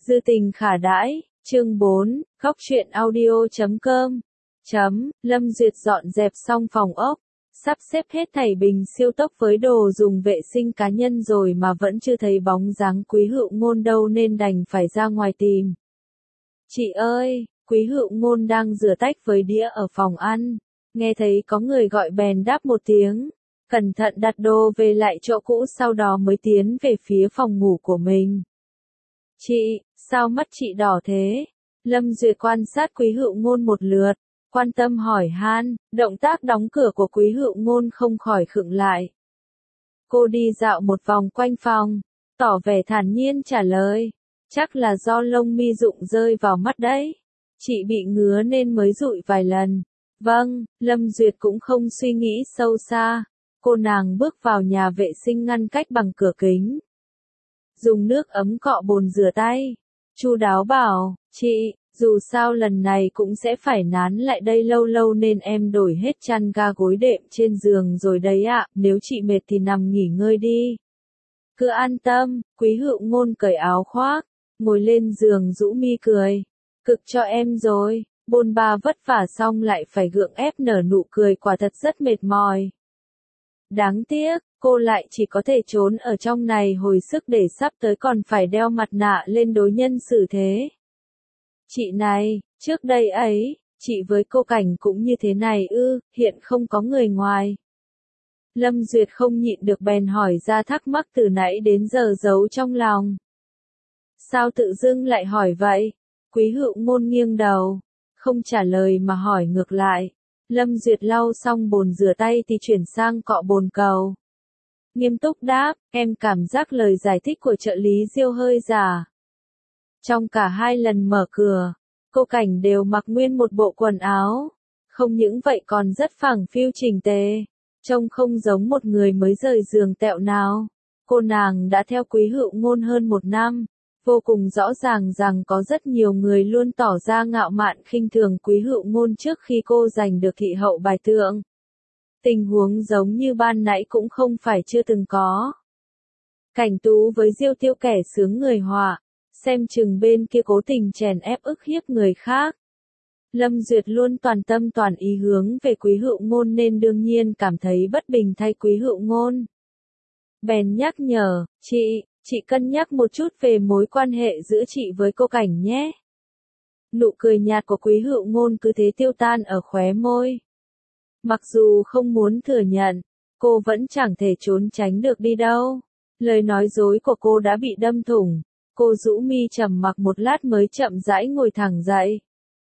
Dư tình khả đãi, chương 4, góc truyện audio.com. Lâm Duyệt dọn dẹp xong phòng ốc, sắp xếp hết thảy bình siêu tốc với đồ dùng vệ sinh cá nhân rồi mà vẫn chưa thấy bóng dáng Quý Hựu Ngôn đâu nên đành phải ra ngoài tìm. Chị ơi, Quý Hựu Ngôn đang rửa tách với đĩa ở phòng ăn, nghe thấy có người gọi bèn đáp một tiếng, cẩn thận đặt đồ về lại chỗ cũ sau đó mới tiến về phía phòng ngủ của mình. Chị, sao mắt chị đỏ thế? Lâm Duyệt quan sát Quý Hựu Ngôn một lượt, quan tâm hỏi han, động tác đóng cửa của Quý Hựu Ngôn không khỏi khựng lại. Cô đi dạo một vòng quanh phòng, tỏ vẻ thản nhiên trả lời, chắc là do lông mi rụng rơi vào mắt đấy. Chị bị ngứa nên mới dụi vài lần. Vâng, Lâm Duyệt cũng không suy nghĩ sâu xa. Cô nàng bước vào nhà vệ sinh ngăn cách bằng cửa kính. Dùng nước ấm cọ bồn rửa tay. Chu đáo bảo, chị, dù sao lần này cũng sẽ phải nán lại đây lâu lâu nên em đổi hết chăn ga gối đệm trên giường rồi đấy ạ, nếu chị mệt thì nằm nghỉ ngơi đi. Cứ an tâm, Quý Hựu Ngôn cởi áo khoác, ngồi lên giường rũ mi cười. Cực cho em rồi, bôn ba vất vả xong lại phải gượng ép nở nụ cười quả thật rất mệt mỏi. Đáng tiếc, cô lại chỉ có thể trốn ở trong này hồi sức để sắp tới còn phải đeo mặt nạ lên đối nhân xử thế. Chị này, trước đây ấy, chị với cô Cảnh cũng như thế này ư, hiện không có người ngoài. Lâm Duyệt không nhịn được bèn hỏi ra thắc mắc từ nãy đến giờ giấu trong lòng. Sao tự dưng lại hỏi vậy? Quý Hựu Ngôn nghiêng đầu, không trả lời mà hỏi ngược lại. Lâm Duyệt lau xong bồn rửa tay thì chuyển sang cọ bồn cầu. Nghiêm túc đáp, em cảm giác lời giải thích của trợ lý Diêu hơi giả. Trong cả hai lần mở cửa, cô Cảnh đều mặc nguyên một bộ quần áo. Không những vậy còn rất phẳng phiu chỉnh tề, trông không giống một người mới rời giường tẹo nào. Cô nàng đã theo Quý Hựu Ngôn hơn một năm. Vô cùng rõ ràng rằng có rất nhiều người luôn tỏ ra ngạo mạn khinh thường Quý Hựu Ngôn trước khi cô giành được thị hậu bài tượng. Tình huống giống như ban nãy cũng không phải chưa từng có. Cảnh Tú với Diêu Tiêu kẻ sướng người họa, xem chừng bên kia cố tình chèn ép ức hiếp người khác. Lâm Duyệt luôn toàn tâm toàn ý hướng về Quý Hựu Ngôn nên đương nhiên cảm thấy bất bình thay Quý Hựu Ngôn. Bèn nhắc nhở, chị cân nhắc một chút về mối quan hệ giữa chị với cô Cảnh nhé. Nụ cười nhạt của Quý Hựu Ngôn cứ thế tiêu tan ở khóe môi. Mặc dù không muốn thừa nhận, cô vẫn chẳng thể trốn tránh được đi đâu. Lời nói dối của cô đã bị đâm thủng. Cô rũ mi trầm mặc một lát mới chậm rãi ngồi thẳng dậy.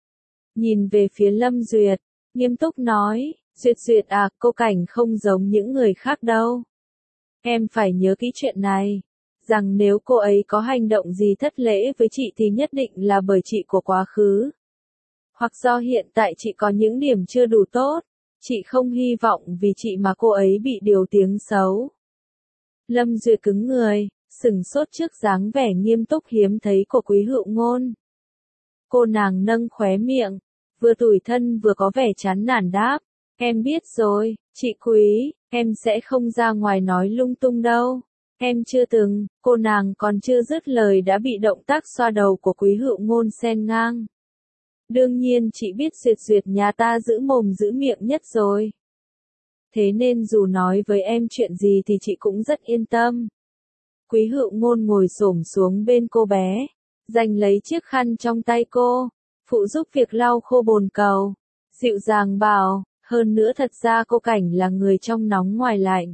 Nhìn về phía Lâm Duyệt, nghiêm túc nói, Duyệt à, cô Cảnh không giống những người khác đâu. Em phải nhớ kỹ chuyện này, rằng nếu cô ấy có hành động gì thất lễ với chị thì nhất định là bởi chị của quá khứ. Hoặc do hiện tại chị có những điểm chưa đủ tốt, chị không hy vọng vì chị mà cô ấy bị điều tiếng xấu. Lâm Duyệt cứng người, sửng sốt trước dáng vẻ nghiêm túc hiếm thấy của Quý Hựu Ngôn. Cô nàng nâng khóe miệng, vừa tủi thân vừa có vẻ chán nản đáp, em biết rồi, chị Quý, em sẽ không ra ngoài nói lung tung đâu. Em chưa từng, cô nàng còn chưa dứt lời đã bị động tác xoa đầu của Quý Hựu Ngôn xen ngang. Đương nhiên chị biết Duyệt nhà ta giữ mồm giữ miệng nhất rồi. Thế nên dù nói với em chuyện gì thì chị cũng rất yên tâm. Quý Hựu Ngôn ngồi xổm xuống bên cô bé, giành lấy chiếc khăn trong tay cô, phụ giúp việc lau khô bồn cầu, dịu dàng bảo, hơn nữa thật ra cô Cảnh là người trong nóng ngoài lạnh.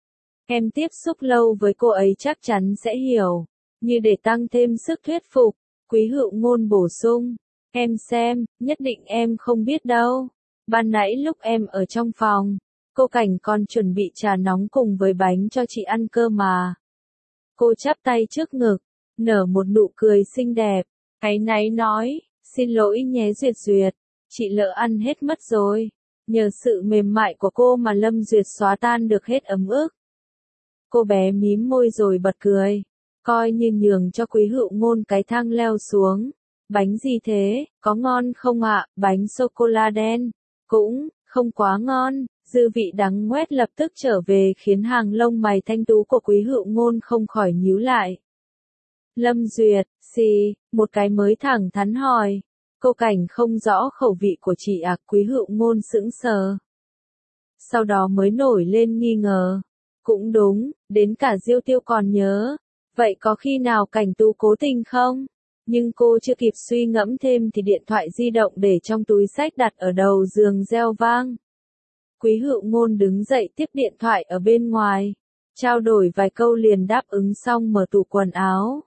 Em tiếp xúc lâu với cô ấy chắc chắn sẽ hiểu, như để tăng thêm sức thuyết phục, Quý Hựu Ngôn bổ sung, em xem, nhất định em không biết đâu, ban nãy lúc em ở trong phòng, cô Cảnh còn chuẩn bị trà nóng cùng với bánh cho chị ăn cơ mà. Cô chắp tay trước ngực, nở một nụ cười xinh đẹp, áy náy nói, xin lỗi nhé Duyệt, chị lỡ ăn hết mất rồi. Nhờ sự mềm mại của cô mà Lâm Duyệt xóa tan được hết ấm ức. Cô bé mím môi rồi bật cười, coi như nhường cho Quý Hựu Ngôn cái thang leo xuống. Bánh gì thế, có ngon không ạ? Bánh sô-cô-la đen. Cũng, không quá ngon, dư vị đắng ngoét lập tức trở về khiến hàng lông mày thanh tú của Quý Hựu Ngôn không khỏi nhíu lại. Lâm Duyệt, xì, một cái mới thẳng thắn hỏi. Cô Cảnh không rõ khẩu vị của chị à, Quý Hữu Ngôn sững sờ. Sau đó mới nổi lên nghi ngờ. Cũng đúng, đến cả Diêu Tiêu còn nhớ. Vậy có khi nào Cảnh Tú cố tình không? Nhưng cô chưa kịp suy ngẫm thêm thì điện thoại di động để trong túi xách đặt ở đầu giường reo vang. Quý Hữu Ngôn đứng dậy tiếp điện thoại ở bên ngoài. Trao đổi vài câu liền đáp ứng xong mở tủ quần áo.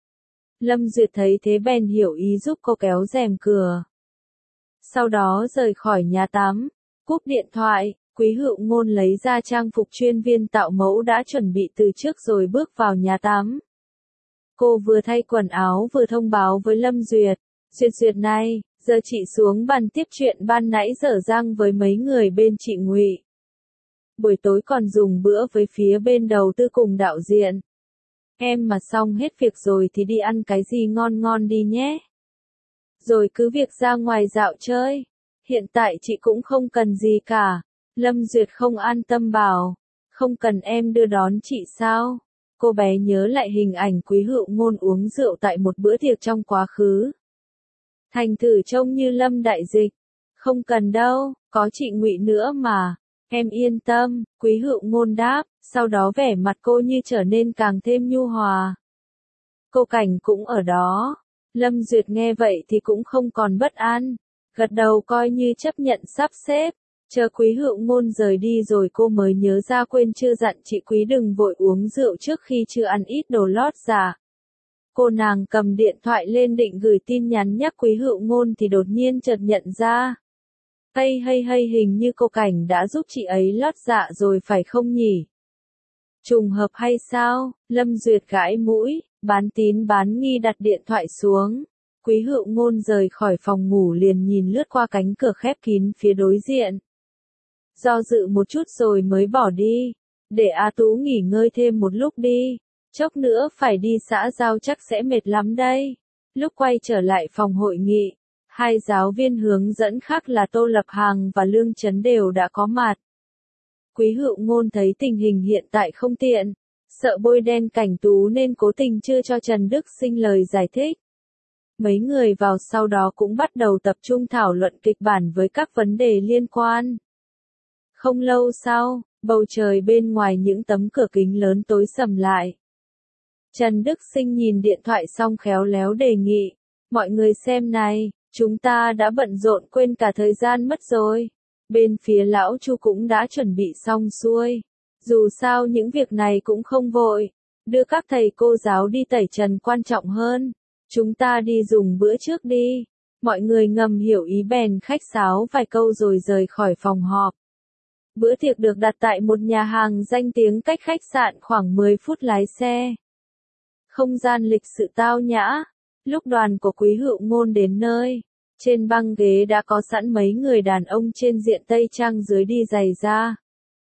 Lâm Duyệt thấy thế bèn hiểu ý giúp cô kéo rèm cửa. Sau đó rời khỏi nhà tắm, cúp điện thoại, Quý Hữu Ngôn lấy ra trang phục chuyên viên tạo mẫu đã chuẩn bị từ trước rồi bước vào nhà tắm. Cô vừa thay quần áo vừa thông báo với Lâm Duyệt, Duyệt này, giờ chị xuống bàn tiếp chuyện ban nãy dở dang với mấy người bên chị Ngụy. Buổi tối còn dùng bữa với phía bên đầu tư cùng đạo diễn. Em mà xong hết việc rồi thì đi ăn cái gì ngon ngon đi nhé. Rồi cứ việc ra ngoài dạo chơi. Hiện tại chị cũng không cần gì cả. Lâm Duyệt không an tâm bảo. Không cần em đưa đón chị sao? Cô bé nhớ lại hình ảnh Quý Hữu Ngôn uống rượu tại một bữa tiệc trong quá khứ. Thành thử trông như Lâm đại dịch. Không cần đâu, có chị Ngụy nữa mà. Em yên tâm, Quý Hữu Ngôn đáp, sau đó vẻ mặt cô như trở nên càng thêm nhu hòa. Cô Cảnh cũng ở đó. Lâm Duyệt nghe vậy thì cũng không còn bất an. Gật đầu coi như chấp nhận sắp xếp. Chờ Quý Hữu Ngôn rời đi rồi cô mới nhớ ra quên chưa dặn chị Quý đừng vội uống rượu trước khi chưa ăn ít đồ lót dạ. Cô nàng cầm điện thoại lên định gửi tin nhắn nhắc Quý Hữu Ngôn thì đột nhiên chợt nhận ra. Hay hình như cô Cảnh đã giúp chị ấy lót dạ rồi phải không nhỉ? Trùng hợp hay sao? Lâm Duyệt gãi mũi, bán tín bán nghi đặt điện thoại xuống. Quý Hữu Ngôn rời khỏi phòng ngủ liền nhìn lướt qua cánh cửa khép kín phía đối diện. Do dự một chút rồi mới bỏ đi. Để A Tú nghỉ ngơi thêm một lúc đi. Chốc nữa phải đi xã giao chắc sẽ mệt lắm đây. Lúc quay trở lại phòng hội nghị, hai giáo viên hướng dẫn khác là Tô Lập Hằng và Lương Chấn đều đã có mặt. Quý Hữu Ngôn thấy tình hình hiện tại không tiện, sợ bôi đen Cảnh Tú nên cố tình chưa cho Trần Đức Sinh lời giải thích. Mấy người vào sau đó cũng bắt đầu tập trung thảo luận kịch bản với các vấn đề liên quan. Không lâu sau, bầu trời bên ngoài những tấm cửa kính lớn tối sầm lại. Trần Đức Sinh nhìn điện thoại xong khéo léo đề nghị, mọi người xem này, chúng ta đã bận rộn quên cả thời gian mất rồi. Bên phía lão Chu cũng đã chuẩn bị xong xuôi. Dù sao những việc này cũng không vội. Đưa các thầy cô giáo đi tẩy trần quan trọng hơn. Chúng ta đi dùng bữa trước đi. Mọi người ngầm hiểu ý bèn khách sáo vài câu rồi rời khỏi phòng họp. Bữa tiệc được đặt tại một nhà hàng danh tiếng cách khách sạn khoảng 10 phút lái xe. Không gian lịch sự tao nhã. Lúc đoàn của Quý Hữu Ngôn đến nơi, trên băng ghế đã có sẵn mấy người đàn ông trên diện tây trang dưới đi giày da.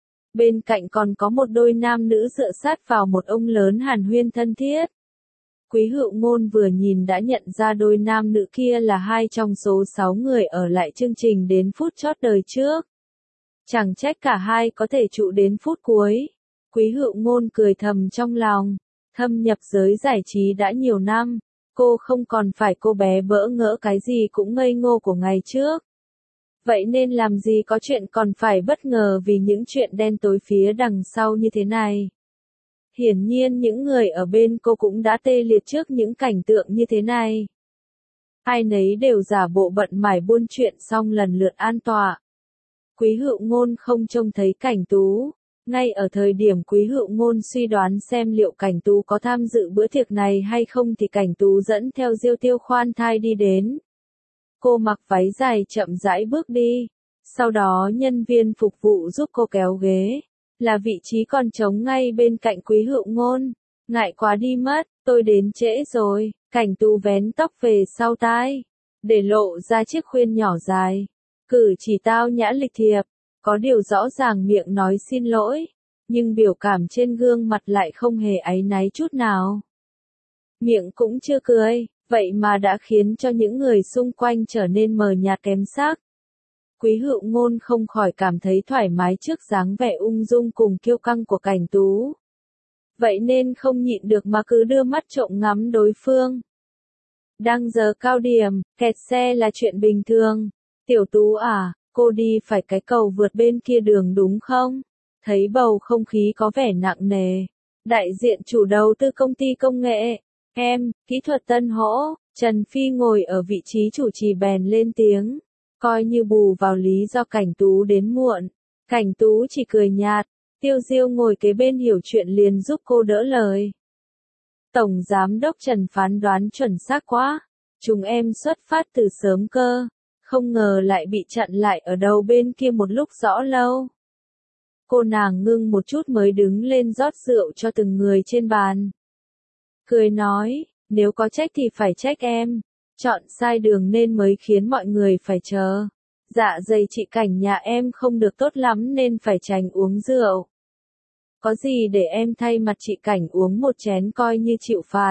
Bên cạnh còn có một đôi nam nữ dựa sát vào một ông lớn hàn huyên thân thiết. Quý Hữu Ngôn vừa nhìn đã nhận ra đôi nam nữ kia là hai trong số 6 người ở lại chương trình đến phút chót đời trước. Chẳng trách cả hai có thể trụ đến phút cuối. Quý Hữu Ngôn cười thầm trong lòng, thâm nhập giới giải trí đã nhiều năm. Cô không còn phải cô bé bỡ ngỡ cái gì cũng ngây ngô của ngày trước. Vậy nên làm gì có chuyện còn phải bất ngờ vì những chuyện đen tối phía đằng sau như thế này. Hiển nhiên những người ở bên cô cũng đã tê liệt trước những cảnh tượng như thế này. Ai nấy đều giả bộ bận mải buôn chuyện xong lần lượt an tọa. Quý Hữu Ngôn không trông thấy Cảnh Tú. Ngay ở thời điểm Quý Hữu Ngôn suy đoán xem liệu Cảnh Tú có tham dự bữa tiệc này hay không thì Cảnh Tú dẫn theo Diêu Tiêu khoan thai đi đến. Cô mặc váy dài chậm rãi bước đi. Sau đó nhân viên phục vụ giúp cô kéo ghế. Là vị trí còn trống ngay bên cạnh Quý Hữu Ngôn. Ngại quá đi mất, tôi đến trễ rồi. Cảnh Tú vén tóc về sau tai, để lộ ra chiếc khuyên nhỏ dài. Cử chỉ tao nhã lịch thiệp. Có điều rõ ràng miệng nói xin lỗi, nhưng biểu cảm trên gương mặt lại không hề áy náy chút nào. Miệng cũng chưa cười, vậy mà đã khiến cho những người xung quanh trở nên mờ nhạt kém sắc. Quý Hữu Ngôn không khỏi cảm thấy thoải mái trước dáng vẻ ung dung cùng kiêu căng của Cảnh Tú. vậy nên không nhịn được mà cứ đưa mắt trộm ngắm đối phương. Đang giờ cao điểm, kẹt xe là chuyện bình thường. Tiểu Tú à, cô đi phải cái cầu vượt bên kia đường đúng không? Thấy bầu không khí có vẻ nặng nề. Đại diện chủ đầu tư công ty công nghệ, kỹ thuật Tân Hỗ, Trần Phi ngồi ở vị trí chủ trì bèn lên tiếng. Coi như bù vào lý do Cảnh Tú đến muộn. Cảnh Tú chỉ cười nhạt. Tiêu Diêu ngồi kế bên hiểu chuyện liền giúp cô đỡ lời. Tổng Giám đốc Trần phán đoán chuẩn xác quá. Chúng em xuất phát từ sớm cơ. Không ngờ lại bị chặn lại ở đầu bên kia một lúc rõ lâu. Cô nàng ngưng một chút mới đứng lên rót rượu cho từng người trên bàn. Cười nói, nếu có trách thì phải trách em. Chọn sai đường nên mới khiến mọi người phải chờ. Dạ dày chị Cảnh nhà em không được tốt lắm nên phải tránh uống rượu. Có gì để em thay mặt chị Cảnh uống một chén coi như chịu phạt.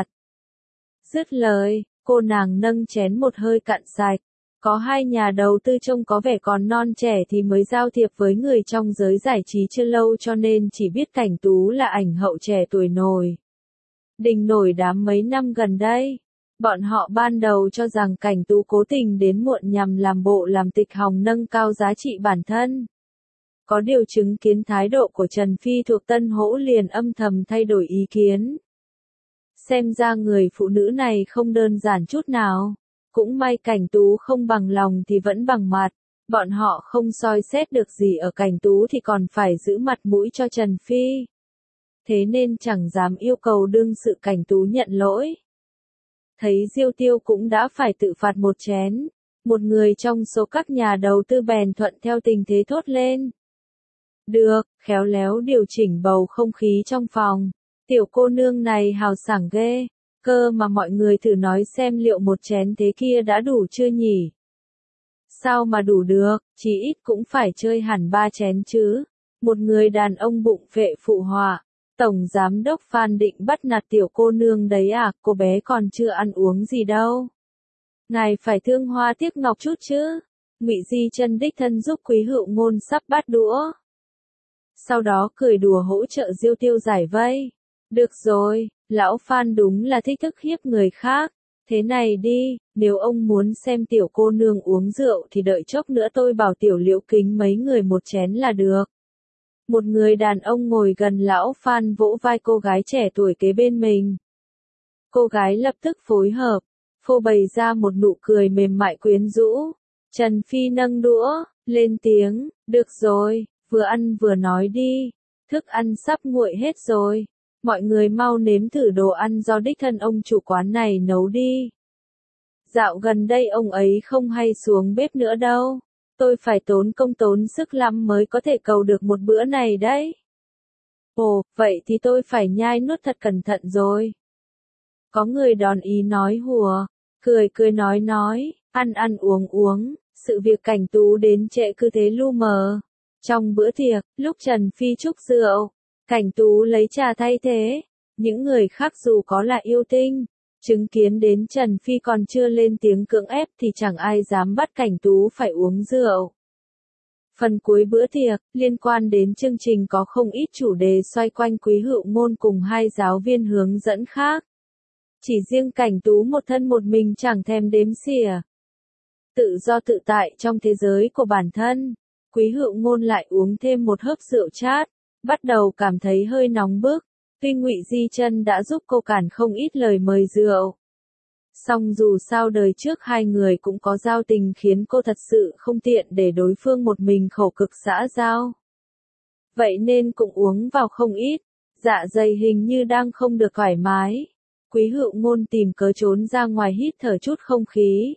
Dứt lời, cô nàng nâng chén một hơi cạn sạch. Có hai nhà đầu tư trông có vẻ còn non trẻ thì mới giao thiệp với người trong giới giải trí chưa lâu cho nên chỉ biết Cảnh Tú là ảnh hậu trẻ tuổi nổi. Đình nổi đám mấy năm gần đây. Bọn họ ban đầu cho rằng Cảnh Tú cố tình đến muộn nhằm làm bộ làm tịch hòng nâng cao giá trị bản thân. Có điều chứng kiến thái độ của Trần Phi thuộc Tân Hỗ liền âm thầm thay đổi ý kiến. Xem ra người phụ nữ này không đơn giản chút nào. Cũng may Cảnh Tú không bằng lòng thì vẫn bằng mặt. Bọn họ không soi xét được gì ở Cảnh Tú thì còn phải giữ mặt mũi cho Trần Phi. Thế nên chẳng dám yêu cầu đương sự Cảnh Tú nhận lỗi. Thấy Diêu Tiêu cũng đã phải tự phạt một chén. Một người trong số các nhà đầu tư bèn thuận theo tình thế thốt lên. Được, khéo léo điều chỉnh bầu không khí trong phòng. Tiểu cô nương này hào sảng ghê. Cơ mà mọi người thử nói xem liệu một chén thế kia đã đủ chưa nhỉ? Sao mà đủ được, chỉ ít cũng phải chơi hẳn 3 chén chứ. Một người đàn ông bụng phệ phụ họa. Tổng Giám đốc Phan định bắt nạt tiểu cô nương đấy à, cô bé còn chưa ăn uống gì đâu. Ngài phải thương hoa tiếc ngọc chút chứ. Ngụy Di Chân đích thân giúp Quý Hữu Ngôn sắp bát đũa. Sau đó cười đùa hỗ trợ Diêu Tiêu giải vây. Được rồi, lão Phan đúng là thích thức hiếp người khác. Thế này đi, nếu ông muốn xem tiểu cô nương uống rượu thì đợi chốc nữa tôi bảo tiểu Liễu kính mấy người một chén là được. Một người đàn ông ngồi gần lão Phan vỗ vai cô gái trẻ tuổi kế bên mình. Cô gái lập tức phối hợp, phô bày ra một nụ cười mềm mại quyến rũ. Trần Phi nâng đũa, lên tiếng, được rồi, vừa ăn vừa nói đi. Thức ăn sắp nguội hết rồi. Mọi người mau nếm thử đồ ăn do đích thân ông chủ quán này nấu đi. Dạo gần đây ông ấy không hay xuống bếp nữa đâu. Tôi phải tốn công tốn sức lắm mới có thể cầu được một bữa này đấy. Ồ, vậy thì tôi phải nhai nuốt thật cẩn thận rồi. Có người đòn ý nói hùa, cười nói, ăn uống, sự việc Cảnh Tú đến trễ cứ thế lu mờ. Trong bữa tiệc, lúc Trần Phi trúc rượu, Cảnh Tú lấy trà thay thế. Những người khác dù có là yêu tinh, chứng kiến đến Trần Phi còn chưa lên tiếng cưỡng ép thì chẳng ai dám bắt Cảnh Tú phải uống rượu. Phần cuối bữa tiệc, liên quan đến chương trình có không ít chủ đề xoay quanh Quý Hữu Ngôn cùng hai giáo viên hướng dẫn khác. Chỉ riêng Cảnh Tú một thân một mình chẳng thèm đếm xỉa. Tự do tự tại trong thế giới của bản thân, Quý Hữu Ngôn lại uống thêm một hớp rượu chát, bắt đầu cảm thấy hơi nóng bức. Tuy Ngụy Di Chân đã giúp cô cản không ít lời mời rượu. Song dù sao đời trước hai người cũng có giao tình khiến cô thật sự không tiện để đối phương một mình khổ cực xã giao. Vậy nên cũng uống vào không ít, dạ dày hình như đang không được thoải mái. Quý Hữu Ngôn tìm cớ trốn ra ngoài hít thở chút không khí.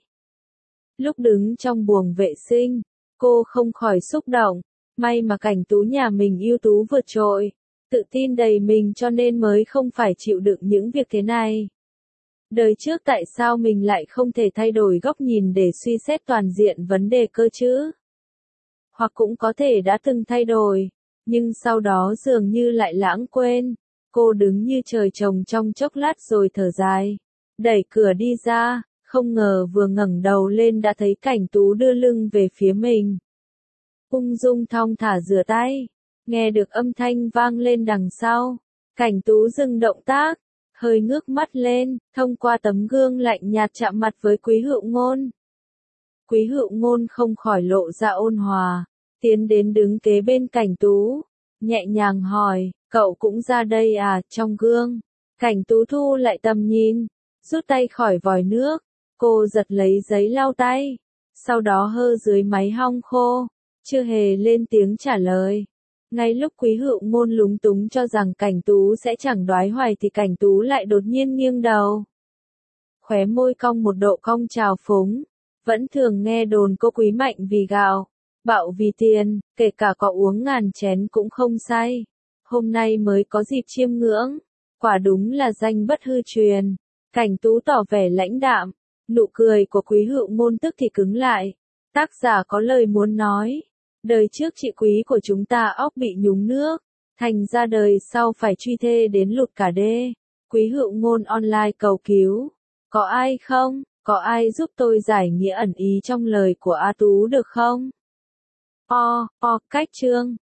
Lúc đứng trong buồng vệ sinh, cô không khỏi xúc động, may mà Cảnh Tú nhà mình ưu tú vượt trội, tự tin đầy mình cho nên mới không phải chịu đựng những việc thế này. Đời trước tại sao mình lại không thể thay đổi góc nhìn để suy xét toàn diện vấn đề cơ chứ? Hoặc cũng có thể đã từng thay đổi, nhưng sau đó dường như lại lãng quên. Cô đứng như trời trồng trong chốc lát rồi thở dài, đẩy cửa đi ra, không ngờ vừa ngẩng đầu lên đã thấy Cảnh Tú đưa lưng về phía mình. Ung dung thong thả rửa tay, nghe được âm thanh vang lên đằng sau. Cảnh Tú dừng động tác, hơi ngước mắt lên, thông qua tấm gương lạnh nhạt chạm mặt với Quý Hựu Ngôn. Quý Hựu Ngôn không khỏi lộ ra ôn hòa, tiến đến đứng kế bên Cảnh Tú, nhẹ nhàng hỏi, cậu cũng ra đây à, trong gương. Cảnh Tú thu lại tầm nhìn, rút tay khỏi vòi nước, cô giật lấy giấy lau tay, sau đó hơ dưới máy hong khô, chưa hề lên tiếng trả lời. Ngay lúc Quý Hựu Ngôn lúng túng cho rằng Cảnh Tú sẽ chẳng đoái hoài thì Cảnh Tú lại đột nhiên nghiêng đầu. Khóe môi cong một độ cong trào phúng, vẫn thường nghe đồn cô quý mạnh vì gạo, bạo vì tiền, kể cả có uống ngàn chén cũng không say. Hôm nay mới có dịp chiêm ngưỡng, quả đúng là danh bất hư truyền. Cảnh Tú tỏ vẻ lãnh đạm, nụ cười của Quý Hựu Ngôn tức thì cứng lại. Tác giả có lời muốn nói, đời trước chị quý của chúng ta óc bị nhúng nước, thành ra đời sau phải truy thê đến lụt cả đê. Quý Hựu Ngôn online cầu cứu, có ai không, có ai giúp tôi giải nghĩa ẩn ý trong lời của A Tú được không? Cách chương